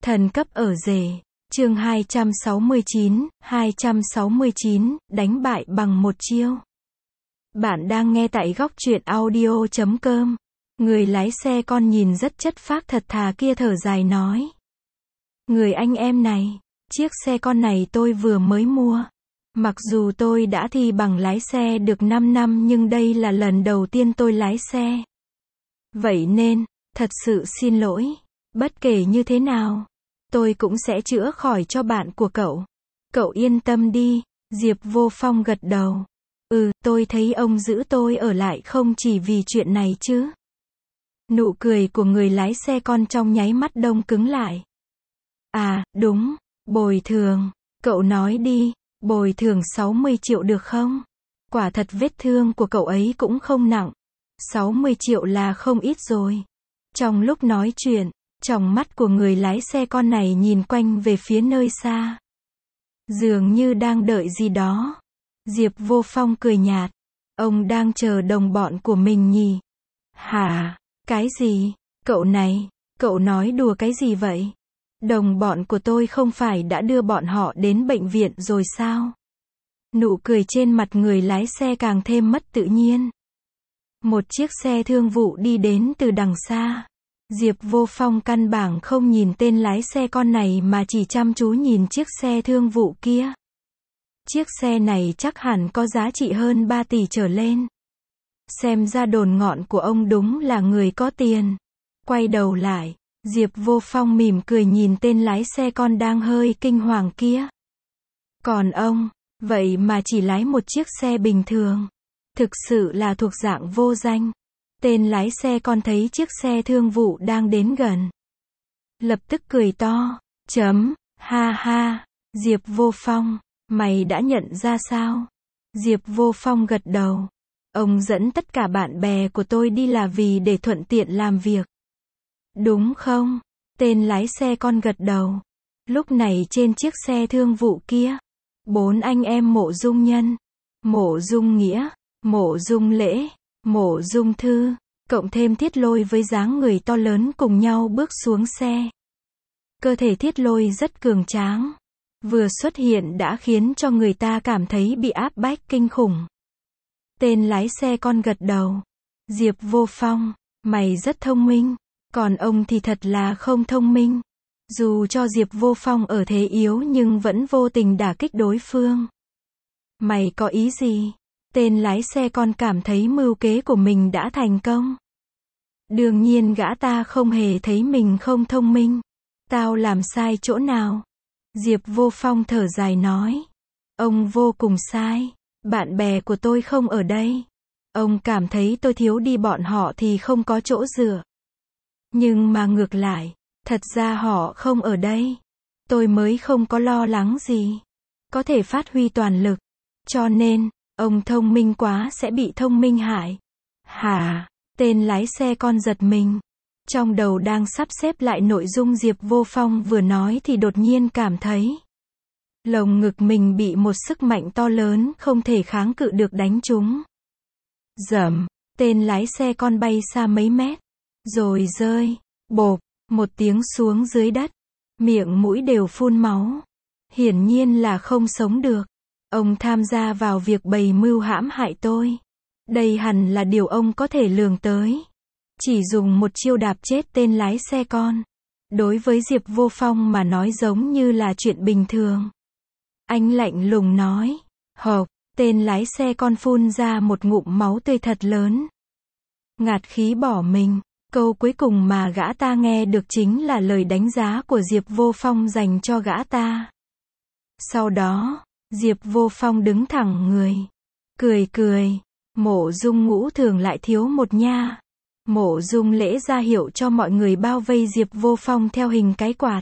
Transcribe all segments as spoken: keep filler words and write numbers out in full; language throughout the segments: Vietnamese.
Thần cấp ở rể. Chương hai trăm sáu mươi chín, hai trăm sáu mươi chín, đánh bại bằng một chiêu. Bạn đang nghe tại góc truyện audio chấm com. Người lái xe con nhìn rất chất phác thật thà kia thở dài nói. Người anh em này, chiếc xe con này tôi vừa mới mua. Mặc dù tôi đã thi bằng lái xe được năm năm nhưng đây là lần đầu tiên tôi lái xe. Vậy nên, thật sự xin lỗi. Bất kể như thế nào, tôi cũng sẽ chữa khỏi cho bạn của cậu. Cậu yên tâm đi. Diệp Vô Phong gật đầu. Ừ, tôi thấy ông giữ tôi ở lại không chỉ vì chuyện này chứ. Nụ cười của người lái xe con trong nháy mắt đông cứng lại. À, đúng, bồi thường. Cậu nói đi, bồi thường sáu mươi triệu được không? Quả thật vết thương của cậu ấy cũng không nặng. sáu mươi triệu là không ít rồi. Trong lúc nói chuyện, tròng mắt của người lái xe con này nhìn quanh về phía nơi xa. Dường như đang đợi gì đó. Diệp Vô Phong cười nhạt. Ông đang chờ đồng bọn của mình nhỉ? Hả? Cái gì? Cậu này, cậu nói đùa cái gì vậy? Đồng bọn của tôi không phải đã đưa bọn họ đến bệnh viện rồi sao? Nụ cười trên mặt người lái xe càng thêm mất tự nhiên. Một chiếc xe thương vụ đi đến từ đằng xa. Diệp Vô Phong căn bản không nhìn tên lái xe con này mà chỉ chăm chú nhìn chiếc xe thương vụ kia. Chiếc xe này chắc hẳn có giá trị hơn ba tỷ trở lên. Xem ra đồn ngọn của ông đúng là người có tiền. Quay đầu lại, Diệp Vô Phong mỉm cười nhìn tên lái xe con đang hơi kinh hoàng kia. Còn ông, vậy mà chỉ lái một chiếc xe bình thường. Thực sự là thuộc dạng vô danh. Tên lái xe con thấy chiếc xe thương vụ đang đến gần. Lập tức cười to. Chấm, ha ha, Diệp Vô Phong, mày đã nhận ra sao? Diệp Vô Phong gật đầu. Ông dẫn tất cả bạn bè của tôi đi là vì để thuận tiện làm việc. Đúng không? Tên lái xe con gật đầu. Lúc này trên chiếc xe thương vụ kia, bốn anh em Mộ Dung Nhân, Mộ Dung Nghĩa, Mộ Dung Lễ, Mộ Dung Thư, cộng thêm Thiết Lôi với dáng người to lớn cùng nhau bước xuống xe. Cơ thể Thiết Lôi rất cường tráng. Vừa xuất hiện đã khiến cho người ta cảm thấy bị áp bách kinh khủng. Tên lái xe con gật đầu. Diệp Vô Phong, mày rất thông minh. Còn ông thì thật là không thông minh. Dù cho Diệp Vô Phong ở thế yếu nhưng vẫn vô tình đả kích đối phương. Mày có ý gì? Tên lái xe con cảm thấy mưu kế của mình đã thành công. Đương nhiên gã ta không hề thấy mình không thông minh. Tao làm sai chỗ nào? Diệp Vô Phong thở dài nói. Ông vô cùng sai. Bạn bè của tôi không ở đây. Ông cảm thấy tôi thiếu đi bọn họ thì không có chỗ dựa. Nhưng mà ngược lại, thật ra họ không ở đây. Tôi mới không có lo lắng gì. Có thể phát huy toàn lực. Cho nên, ông thông minh quá sẽ bị thông minh hại. Hả? Tên lái xe con giật mình. Trong đầu đang sắp xếp lại nội dung Diệp Vô Phong vừa nói thì đột nhiên cảm thấy lồng ngực mình bị một sức mạnh to lớn không thể kháng cự được đánh trúng. Dầm, tên lái xe con bay xa mấy mét, rồi rơi, bộp, một tiếng xuống dưới đất. Miệng mũi đều phun máu. Hiển nhiên là không sống được. Ông tham gia vào việc bày mưu hãm hại tôi. Đây hẳn là điều ông có thể lường tới. Chỉ dùng một chiêu đạp chết tên lái xe con. Đối với Diệp Vô Phong mà nói giống như là chuyện bình thường. Anh lạnh lùng nói. Hộp, tên lái xe con phun ra một ngụm máu tươi thật lớn. Ngạt khí bỏ mình. Câu cuối cùng mà gã ta nghe được chính là lời đánh giá của Diệp Vô Phong dành cho gã ta. Sau đó, Diệp Vô Phong đứng thẳng người. Cười cười. Mộ Dung Ngũ Thường lại thiếu một nha. Mộ Dung Lễ ra hiệu cho mọi người bao vây Diệp Vô Phong theo hình cái quạt.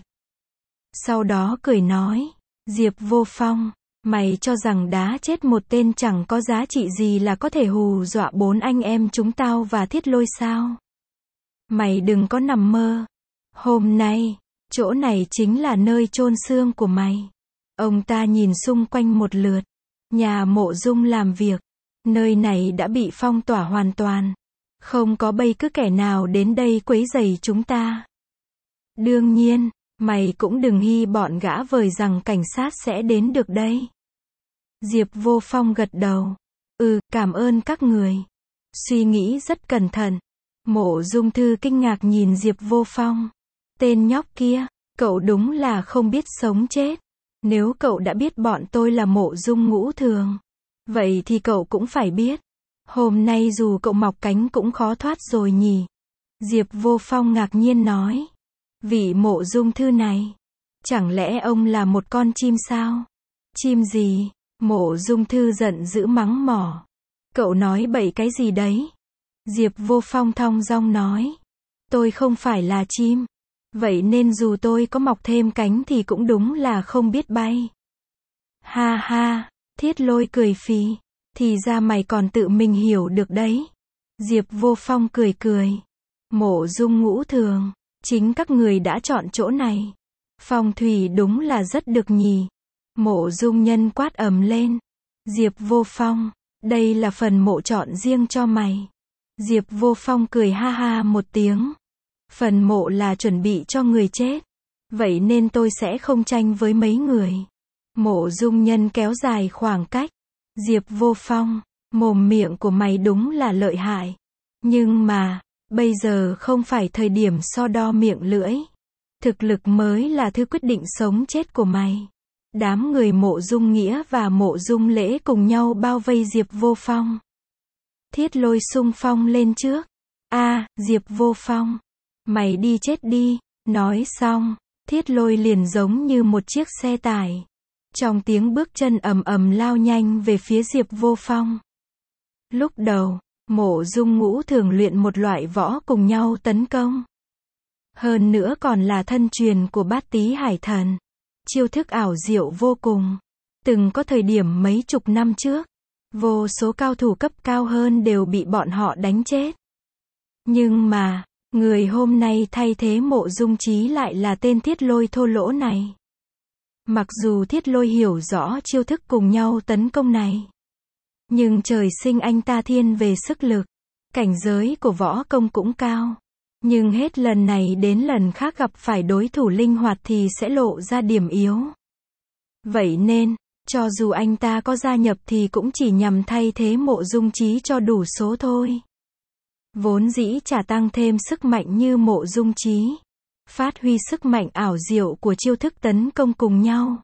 Sau đó cười nói. Diệp Vô Phong, mày cho rằng đá chết một tên chẳng có giá trị gì là có thể hù dọa bốn anh em chúng tao và Thiết Lôi sao? Mày đừng có nằm mơ. Hôm nay, chỗ này chính là nơi chôn xương của mày. Ông ta nhìn xung quanh một lượt. Nhà Mộ Dung làm việc. Nơi này đã bị phong tỏa hoàn toàn. Không có bất cứ kẻ nào đến đây quấy rầy chúng ta. Đương nhiên, Mày cũng đừng hy bọn gã vời rằng cảnh sát sẽ đến được đây. Diệp Vô Phong gật đầu. Ừ, cảm ơn các người. Suy nghĩ rất cẩn thận. Mộ Dung Thư kinh ngạc nhìn Diệp Vô Phong. Tên nhóc kia, cậu đúng là không biết sống chết. Nếu cậu đã biết bọn tôi là Mộ Dung Ngũ Thường, vậy thì cậu cũng phải biết. Hôm nay dù cậu mọc cánh cũng khó thoát rồi nhỉ. Diệp Vô Phong ngạc nhiên nói. Vị Mộ Dung Thư này, chẳng lẽ ông là một con chim sao? Chim gì? Mộ Dung Thư giận dữ mắng mỏ. Cậu nói bậy cái gì đấy? Diệp Vô Phong thong dong nói. Tôi không phải là chim. Vậy nên dù tôi có mọc thêm cánh thì cũng đúng là không biết bay. Ha ha, Thiết Lôi cười phì. Thì ra mày còn tự mình hiểu được đấy. Diệp Vô Phong cười cười. Mộ Dung Ngũ Thường, chính các người đã chọn chỗ này. Phong thủy đúng là rất được nhỉ. Mộ Dung Nhân quát ầm lên. Diệp Vô Phong, đây là phần mộ chọn riêng cho mày. Diệp Vô Phong cười ha ha một tiếng. Phần mộ là chuẩn bị cho người chết. Vậy nên tôi sẽ không tranh với mấy người. Mộ Dung Nhân kéo dài khoảng cách. Diệp Vô Phong, mồm miệng của mày đúng là lợi hại. Nhưng mà, bây giờ không phải thời điểm so đo miệng lưỡi. Thực lực mới là thứ quyết định sống chết của mày. Đám người Mộ Dung Nghĩa và Mộ Dung Lễ cùng nhau bao vây Diệp Vô Phong. Thiết Lôi xung phong lên trước. A, Diệp Vô Phong, mày đi chết đi. Nói xong, Thiết Lôi liền giống như một chiếc xe tải. Trong tiếng bước chân ầm ầm lao nhanh về phía Diệp Vô Phong. Lúc đầu, Mộ Dung Ngũ Thường luyện một loại võ cùng nhau tấn công. Hơn nữa còn là thân truyền của Bát Tý Hải Thần. Chiêu thức ảo diệu vô cùng. Từng có thời điểm mấy chục năm trước, vô số cao thủ cấp cao hơn đều bị bọn họ đánh chết. Nhưng mà, người hôm nay thay thế Mộ Dung Chí lại là tên Thiết Lôi thô lỗ này. Mặc dù Thiết Lôi hiểu rõ chiêu thức cùng nhau tấn công này, nhưng trời sinh anh ta thiên về sức lực, cảnh giới của võ công cũng cao. Nhưng hết lần này đến lần khác gặp phải đối thủ linh hoạt thì sẽ lộ ra điểm yếu. Vậy nên, cho dù anh ta có gia nhập thì cũng chỉ nhằm thay thế Mộ Dung Chí cho đủ số thôi. Vốn dĩ chả tăng thêm sức mạnh như Mộ Dung Chí, phát huy sức mạnh ảo diệu của chiêu thức tấn công cùng nhau.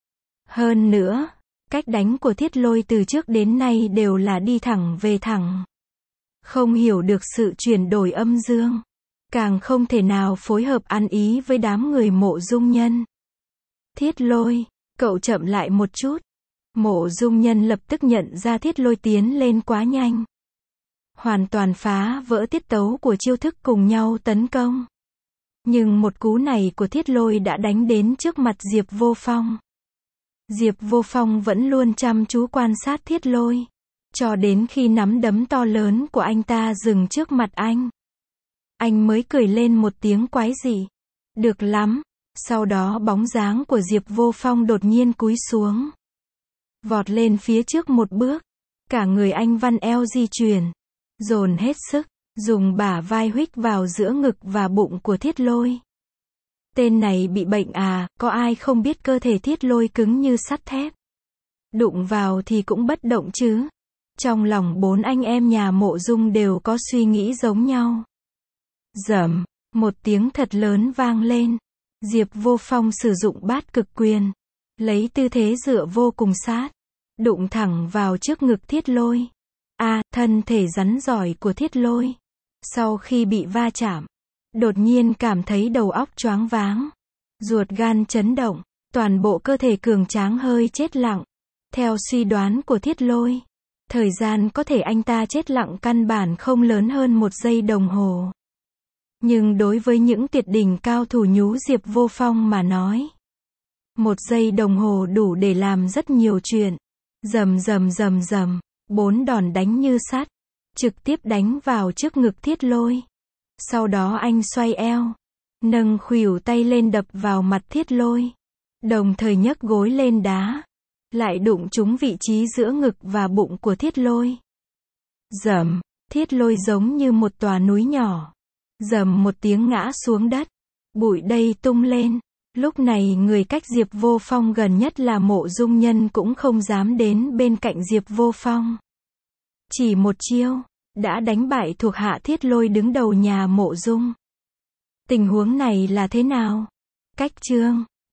Hơn nữa, cách đánh của Thiết Lôi từ trước đến nay đều là đi thẳng về thẳng. Không hiểu được sự chuyển đổi âm dương. Càng không thể nào phối hợp ăn ý với đám người Mộ Dung Nhân. Thiết Lôi, cậu chậm lại một chút. Mộ Dung Nhân lập tức nhận ra Thiết Lôi tiến lên quá nhanh. Hoàn toàn phá vỡ tiết tấu của chiêu thức cùng nhau tấn công. Nhưng một cú này của Thiết Lôi đã đánh đến trước mặt Diệp Vô Phong. Diệp Vô Phong vẫn luôn chăm chú quan sát Thiết Lôi, cho đến khi nắm đấm to lớn của anh ta dừng trước mặt anh. Anh mới cười lên một tiếng quái dị. Được lắm. Sau đó bóng dáng của Diệp Vô Phong đột nhiên cúi xuống. Vọt lên phía trước một bước. Cả người anh vặn eo di chuyển. Dồn hết sức. Dùng bả vai huých vào giữa ngực và bụng của Thiết Lôi. Tên này bị bệnh à, có ai không biết cơ thể Thiết Lôi cứng như sắt thép. Đụng vào thì cũng bất động chứ. Trong lòng bốn anh em nhà Mộ Dung đều có suy nghĩ giống nhau. Rầm, một tiếng thật lớn vang lên. Diệp Vô Phong sử dụng bát cực quyền, lấy tư thế dựa vô cùng sát, đụng thẳng vào trước ngực Thiết Lôi. A, à, thân thể rắn giỏi của Thiết Lôi, sau khi bị va chạm, đột nhiên cảm thấy đầu óc choáng váng, ruột gan chấn động, toàn bộ cơ thể cường tráng hơi chết lặng. Theo suy đoán của Thiết Lôi, thời gian có thể anh ta chết lặng căn bản không lớn hơn một giây đồng hồ. Nhưng đối với những tuyệt đỉnh cao thủ nhú Diệp Vô Phong mà nói, một giây đồng hồ đủ để làm rất nhiều chuyện. Rầm rầm rầm rầm, bốn đòn đánh như sắt, trực tiếp đánh vào trước ngực Thiết Lôi. Sau đó anh xoay eo, nâng khuỷu tay lên đập vào mặt Thiết Lôi, đồng thời nhấc gối lên đá, lại đụng trúng vị trí giữa ngực và bụng của Thiết Lôi. Rầm, Thiết Lôi giống như một tòa núi nhỏ. Rầm một tiếng ngã xuống đất, bụi đầy tung lên, Lúc này người cách Diệp Vô Phong gần nhất là Mộ Dung Nhân cũng không dám đến bên cạnh Diệp Vô Phong. Chỉ một chiêu, đã đánh bại thuộc hạ Thiết Lôi đứng đầu nhà Mộ Dung. Tình huống này là thế nào? Cách chương